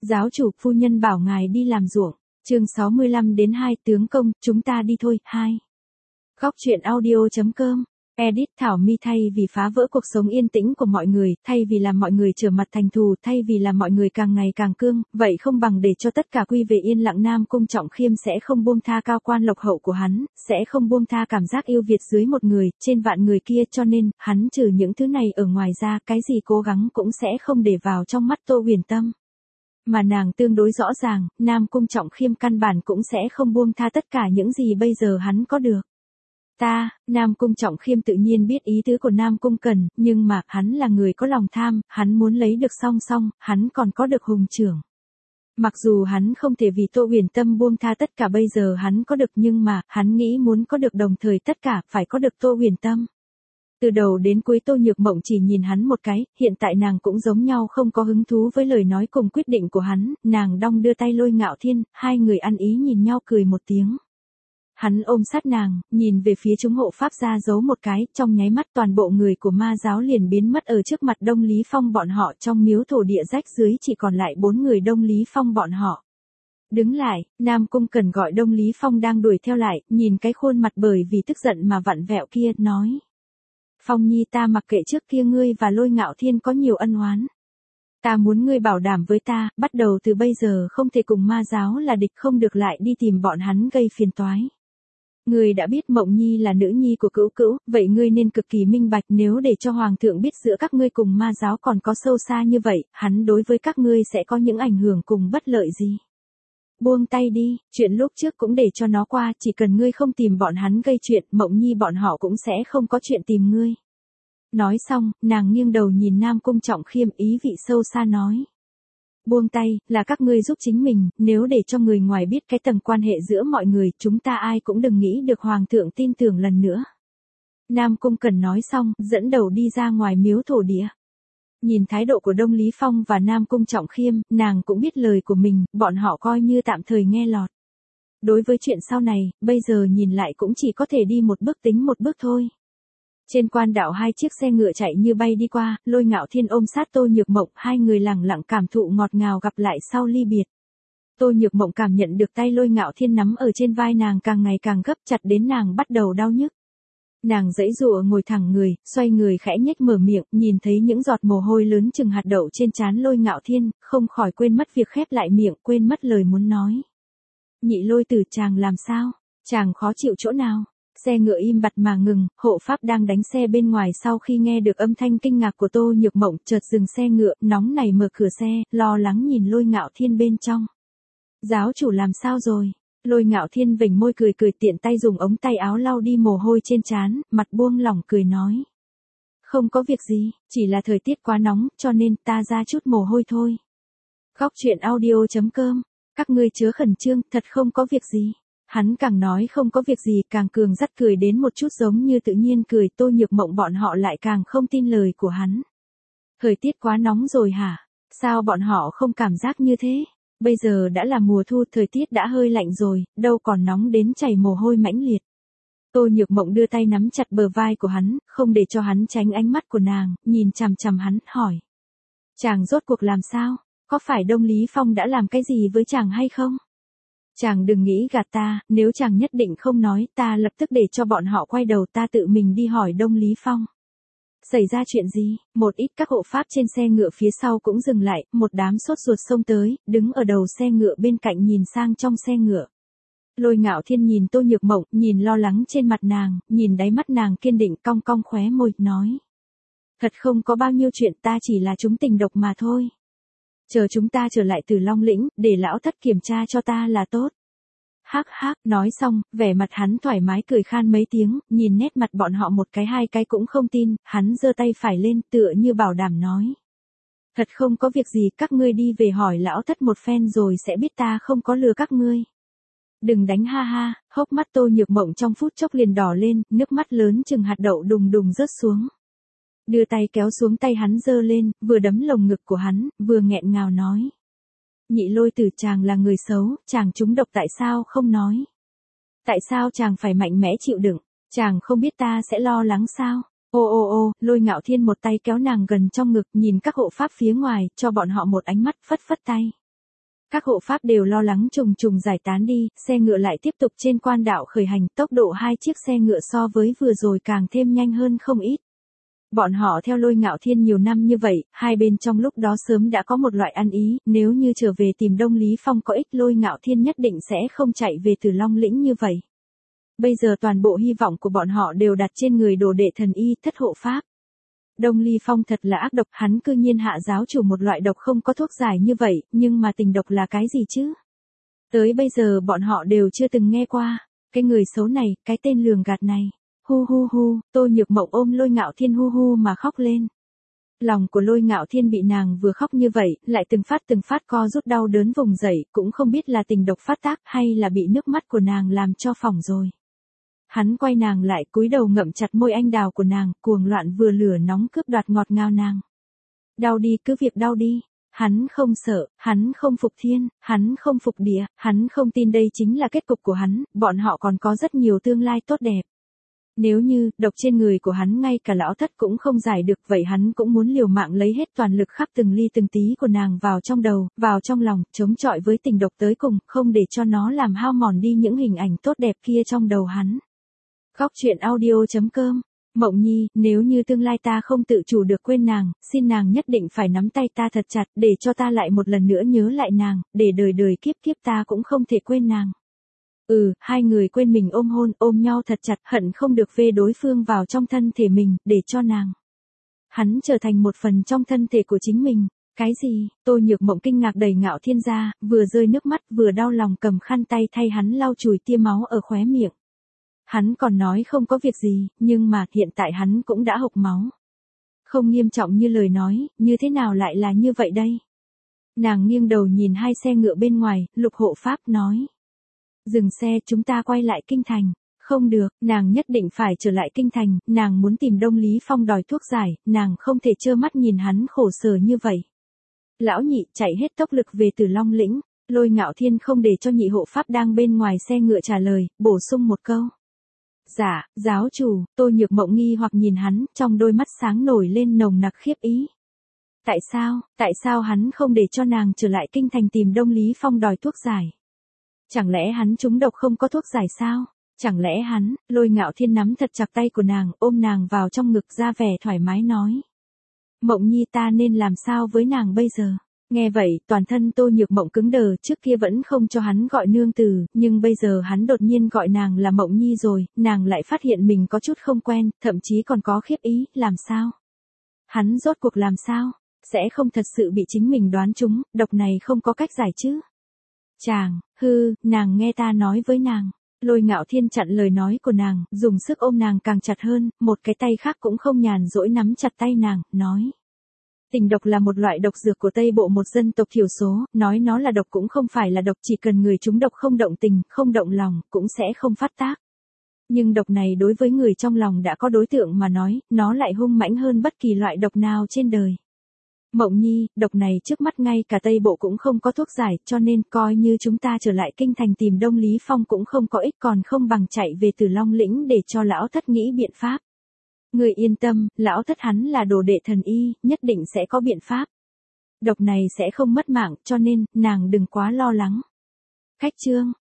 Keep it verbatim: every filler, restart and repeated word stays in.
Giáo chủ, phu nhân bảo ngài đi làm ruộng. Chương sáu mươi lăm đến hai tướng công, chúng ta đi thôi, hai. Góc truyện audio chấm com. Edit Thảo My thay vì phá vỡ cuộc sống yên tĩnh của mọi người, thay vì làm mọi người trở mặt thành thù, thay vì làm mọi người càng ngày càng cương, vậy không bằng để cho tất cả quy về yên lặng. Nam Cung Trọng Khiêm sẽ không buông tha cao quan lộc hậu của hắn, sẽ không buông tha cảm giác yêu Việt dưới một người, trên vạn người kia, cho nên, hắn trừ những thứ này ở ngoài ra, cái gì cố gắng cũng sẽ không để vào trong mắt Tô Huyền Tâm. Mà nàng tương đối rõ ràng, Nam Cung Trọng Khiêm căn bản cũng sẽ không buông tha tất cả những gì bây giờ hắn có được. Ta, Nam Cung Trọng Khiêm tự nhiên biết ý tứ của Nam Cung Cần, nhưng mà, hắn là người có lòng tham, hắn muốn lấy được song song, hắn còn có được hùng trưởng. Mặc dù hắn không thể vì Tô Huyền Tâm buông tha tất cả bây giờ hắn có được, nhưng mà, hắn nghĩ muốn có được đồng thời tất cả, phải có được Tô Huyền Tâm. Từ đầu đến cuối Tô Nhược Mộng chỉ nhìn hắn một cái, hiện tại nàng cũng giống nhau không có hứng thú với lời nói cùng quyết định của hắn, nàng đong đưa tay Lôi Ngạo Thiên, hai người ăn ý nhìn nhau cười một tiếng. Hắn ôm sát nàng, nhìn về phía chúng hộ pháp ra giấu một cái, trong nháy mắt toàn bộ người của ma giáo liền biến mất ở trước mặt Đông Lý Phong bọn họ, trong miếu thổ địa rách dưới chỉ còn lại bốn người Đông Lý Phong bọn họ. Đứng lại, Nam Cung Cần gọi Đông Lý Phong đang đuổi theo lại, nhìn cái khuôn mặt bởi vì tức giận mà vặn vẹo kia, nói. Phong Nhi, ta mặc kệ trước kia ngươi và Lôi Ngạo Thiên có nhiều ân oán. Ta muốn ngươi bảo đảm với ta, bắt đầu từ bây giờ không thể cùng ma giáo là địch, không được lại đi tìm bọn hắn gây phiền toái. Ngươi đã biết Mộng Nhi là nữ nhi của Cữu Cữu, vậy ngươi nên cực kỳ minh bạch, nếu để cho Hoàng thượng biết giữa các ngươi cùng ma giáo còn có sâu xa như vậy, hắn đối với các ngươi sẽ có những ảnh hưởng cùng bất lợi gì. Buông tay đi, chuyện lúc trước cũng để cho nó qua, chỉ cần ngươi không tìm bọn hắn gây chuyện, Mộng Nhi bọn họ cũng sẽ không có chuyện tìm ngươi. Nói xong, nàng nghiêng đầu nhìn Nam Cung Trọng Khiêm, ý vị sâu xa nói. Buông tay, là các ngươi giúp chính mình, nếu để cho người ngoài biết cái tầng quan hệ giữa mọi người, chúng ta ai cũng đừng nghĩ được Hoàng thượng tin tưởng lần nữa. Nam Cung Cần nói xong, dẫn đầu đi ra ngoài miếu thổ địa. Nhìn thái độ của Đông Lý Phong và Nam Cung Trọng Khiêm, nàng cũng biết lời của mình, bọn họ coi như tạm thời nghe lọt. Đối với chuyện sau này, bây giờ nhìn lại cũng chỉ có thể đi một bước tính một bước thôi. Trên quan đạo hai chiếc xe ngựa chạy như bay đi qua, Lôi Ngạo Thiên ôm sát Tô Nhược Mộng, hai người lẳng lặng cảm thụ ngọt ngào gặp lại sau ly biệt. Tô Nhược Mộng cảm nhận được tay Lôi Ngạo Thiên nắm ở trên vai nàng càng ngày càng gấp chặt đến nàng bắt đầu đau nhức. Nàng giãy giụa ngồi thẳng người, xoay người khẽ nhếch mở miệng, nhìn thấy những giọt mồ hôi lớn chừng hạt đậu trên trán Lôi Ngạo Thiên, không khỏi quên mất việc khép lại miệng, quên mất lời muốn nói. Nhị Lôi Tử, chàng làm sao? Chàng khó chịu chỗ nào? Xe ngựa im bặt mà ngừng, hộ pháp đang đánh xe bên ngoài sau khi nghe được âm thanh kinh ngạc của Tô Nhược Mộng, chợt dừng xe ngựa, nóng nảy mở cửa xe, lo lắng nhìn Lôi Ngạo Thiên bên trong. Giáo chủ làm sao rồi? Lôi Ngạo Thiên vểnh môi cười cười, tiện tay dùng ống tay áo lau đi mồ hôi trên trán, mặt buông lỏng cười nói. Không có việc gì, chỉ là thời tiết quá nóng, cho nên ta ra chút mồ hôi thôi. Góc truyện audio chấm com, các ngươi chớ khẩn trương, thật không có việc gì. Hắn càng nói không có việc gì, càng cường dắt cười đến một chút giống như tự nhiên cười. Tô Nhược Mộng bọn họ lại càng không tin lời của hắn. Thời tiết quá nóng rồi hả? Sao bọn họ không cảm giác như thế? Bây giờ đã là mùa thu, thời tiết đã hơi lạnh rồi, đâu còn nóng đến chảy mồ hôi mãnh liệt. Tô Nhược Mộng đưa tay nắm chặt bờ vai của hắn, không để cho hắn tránh ánh mắt của nàng, nhìn chằm chằm hắn, hỏi. Chàng rốt cuộc làm sao? Có phải Đông Lý Phong đã làm cái gì với chàng hay không? Chàng đừng nghĩ gạt ta, nếu chàng nhất định không nói, ta lập tức để cho bọn họ quay đầu, ta tự mình đi hỏi Đông Lý Phong. Xảy ra chuyện gì? Một ít các hộ pháp trên xe ngựa phía sau cũng dừng lại, một đám sốt ruột xông tới, đứng ở đầu xe ngựa bên cạnh nhìn sang trong xe ngựa. Lôi Ngạo Thiên nhìn Tô Nhược Mộng, nhìn lo lắng trên mặt nàng, nhìn đáy mắt nàng kiên định, cong cong khóe môi, nói. Thật không có bao nhiêu chuyện, ta chỉ là chúng tình độc mà thôi. Chờ chúng ta trở lại từ Long Lĩnh, để lão thất kiểm tra cho ta là tốt. Hắc hắc, nói xong, vẻ mặt hắn thoải mái cười khan mấy tiếng, nhìn nét mặt bọn họ một cái hai cái cũng không tin, hắn giơ tay phải lên tựa như bảo đảm nói. Thật không có việc gì, các ngươi đi về hỏi lão thất một phen rồi sẽ biết ta không có lừa các ngươi. Đừng đánh ha ha, hốc mắt Tô Nhược Mộng trong phút chốc liền đỏ lên, nước mắt lớn chừng hạt đậu đùng đùng rớt xuống. Đưa tay kéo xuống tay hắn giơ lên, vừa đấm lồng ngực của hắn, vừa nghẹn ngào nói. Nhị Lôi Tử, chàng là người xấu, chàng trúng độc tại sao không nói? Tại sao chàng phải mạnh mẽ chịu đựng? Chàng không biết ta sẽ lo lắng sao? Ô ô ô, Lôi Ngạo Thiên một tay kéo nàng gần trong ngực, nhìn các hộ pháp phía ngoài, cho bọn họ một ánh mắt, phất phất tay. Các hộ pháp đều lo lắng trùng trùng giải tán đi, xe ngựa lại tiếp tục trên quan đạo khởi hành, tốc độ hai chiếc xe ngựa so với vừa rồi càng thêm nhanh hơn không ít. Bọn họ theo Lôi Ngạo Thiên nhiều năm như vậy, hai bên trong lúc đó sớm đã có một loại ăn ý, nếu như trở về tìm Đông Lý Phong có ích Lôi Ngạo Thiên nhất định sẽ không chạy về từ Long Lĩnh như vậy. Bây giờ toàn bộ hy vọng của bọn họ đều đặt trên người đồ đệ thần y thất hộ pháp. Đông Ly Phong thật là ác độc, hắn cư nhiên hạ giáo chủ một loại độc không có thuốc giải như vậy, nhưng mà tình độc là cái gì chứ? Tới bây giờ bọn họ đều chưa từng nghe qua, cái người xấu này, cái tên lường gạt này. Hu hu hu, Tô Nhược Mộng ôm Lôi Ngạo Thiên hu hu mà khóc lên. Lòng của Lôi Ngạo Thiên bị nàng vừa khóc như vậy, lại từng phát từng phát co rút đau đớn vùng dậy, cũng không biết là tình độc phát tác hay là bị nước mắt của nàng làm cho phỏng rồi. Hắn quay nàng lại cúi đầu ngậm chặt môi anh đào của nàng, cuồng loạn vừa lửa nóng cướp đoạt ngọt ngào nàng. Đau đi cứ việc đau đi. Hắn không sợ, hắn không phục thiên, hắn không phục địa, hắn không tin đây chính là kết cục của hắn, bọn họ còn có rất nhiều tương lai tốt đẹp. Nếu như, độc trên người của hắn ngay cả lão thất cũng không giải được, vậy hắn cũng muốn liều mạng lấy hết toàn lực khắp từng ly từng tí của nàng vào trong đầu, vào trong lòng, chống chọi với tình độc tới cùng, không để cho nó làm hao mòn đi những hình ảnh tốt đẹp kia trong đầu hắn. Góc truyện audio chấm com. Mộng Nhi, nếu như tương lai ta không tự chủ được quên nàng, xin nàng nhất định phải nắm tay ta thật chặt, để cho ta lại một lần nữa nhớ lại nàng, để đời đời kiếp kiếp ta cũng không thể quên nàng. Ừ, hai người quên mình ôm hôn, ôm nhau thật chặt, hận không được vê đối phương vào trong thân thể mình, để cho nàng. Hắn trở thành một phần trong thân thể của chính mình. Cái gì? Tô Nhược Mộng kinh ngạc đẩy Ngạo Thiên ra, vừa rơi nước mắt vừa đau lòng cầm khăn tay thay hắn lau chùi tia máu ở khóe miệng. Hắn còn nói không có việc gì, nhưng mà hiện tại hắn cũng đã hộc máu. Không nghiêm trọng như lời nói, như thế nào lại là như vậy đây? Nàng nghiêng đầu nhìn hai xe ngựa bên ngoài, Lục hộ pháp nói. Dừng xe, chúng ta quay lại kinh thành. Không được, nàng nhất định phải trở lại kinh thành, nàng muốn tìm Đông Lý Phong đòi thuốc giải, nàng không thể trơ mắt nhìn hắn khổ sở như vậy. Lão nhị chạy hết tốc lực về từ Long Lĩnh, Lôi Ngạo Thiên không để cho nhị hộ pháp đang bên ngoài xe ngựa trả lời, bổ sung một câu. Dạ, giáo chủ, Tô Nhược Mộng nghi hoặc nhìn hắn, trong đôi mắt sáng nổi lên nồng nặc khiếp ý. Tại sao, tại sao hắn không để cho nàng trở lại kinh thành tìm Đông Lý Phong đòi thuốc giải? Chẳng lẽ hắn trúng độc không có thuốc giải sao? Chẳng lẽ hắn, Lôi Ngạo Thiên nắm thật chặt tay của nàng, ôm nàng vào trong ngực ra vẻ thoải mái nói. Mộng Nhi ta nên làm sao với nàng bây giờ? Nghe vậy, toàn thân Tô Nhược Mộng cứng đờ, trước kia vẫn không cho hắn gọi nương từ, nhưng bây giờ hắn đột nhiên gọi nàng là Mộng Nhi rồi, nàng lại phát hiện mình có chút không quen, thậm chí còn có khiếp ý, làm sao? Hắn rốt cuộc làm sao? Sẽ không thật sự bị chính mình đoán trúng, độc này không có cách giải chứ? Chàng, hư, nàng nghe ta nói với nàng. Lôi Ngạo Thiên chặn lời nói của nàng, dùng sức ôm nàng càng chặt hơn, một cái tay khác cũng không nhàn rỗi nắm chặt tay nàng, nói. Tình độc là một loại độc dược của Tây Bộ một dân tộc thiểu số, nói nó là độc cũng không phải là độc, chỉ cần người trúng độc không động tình, không động lòng, cũng sẽ không phát tác. Nhưng độc này đối với người trong lòng đã có đối tượng mà nói, nó lại hung mãnh hơn bất kỳ loại độc nào trên đời. Mộng Nhi, độc này trước mắt ngay cả Tây Bộ cũng không có thuốc giải, cho nên coi như chúng ta trở lại kinh thành tìm Đông Lý Phong cũng không có ích, còn không bằng chạy về từ Long Lĩnh để cho lão thất nghĩ biện pháp. Người yên tâm, lão thất hắn là đồ đệ thần y, nhất định sẽ có biện pháp. Độc này sẽ không mất mạng, cho nên, nàng đừng quá lo lắng. Khách trương,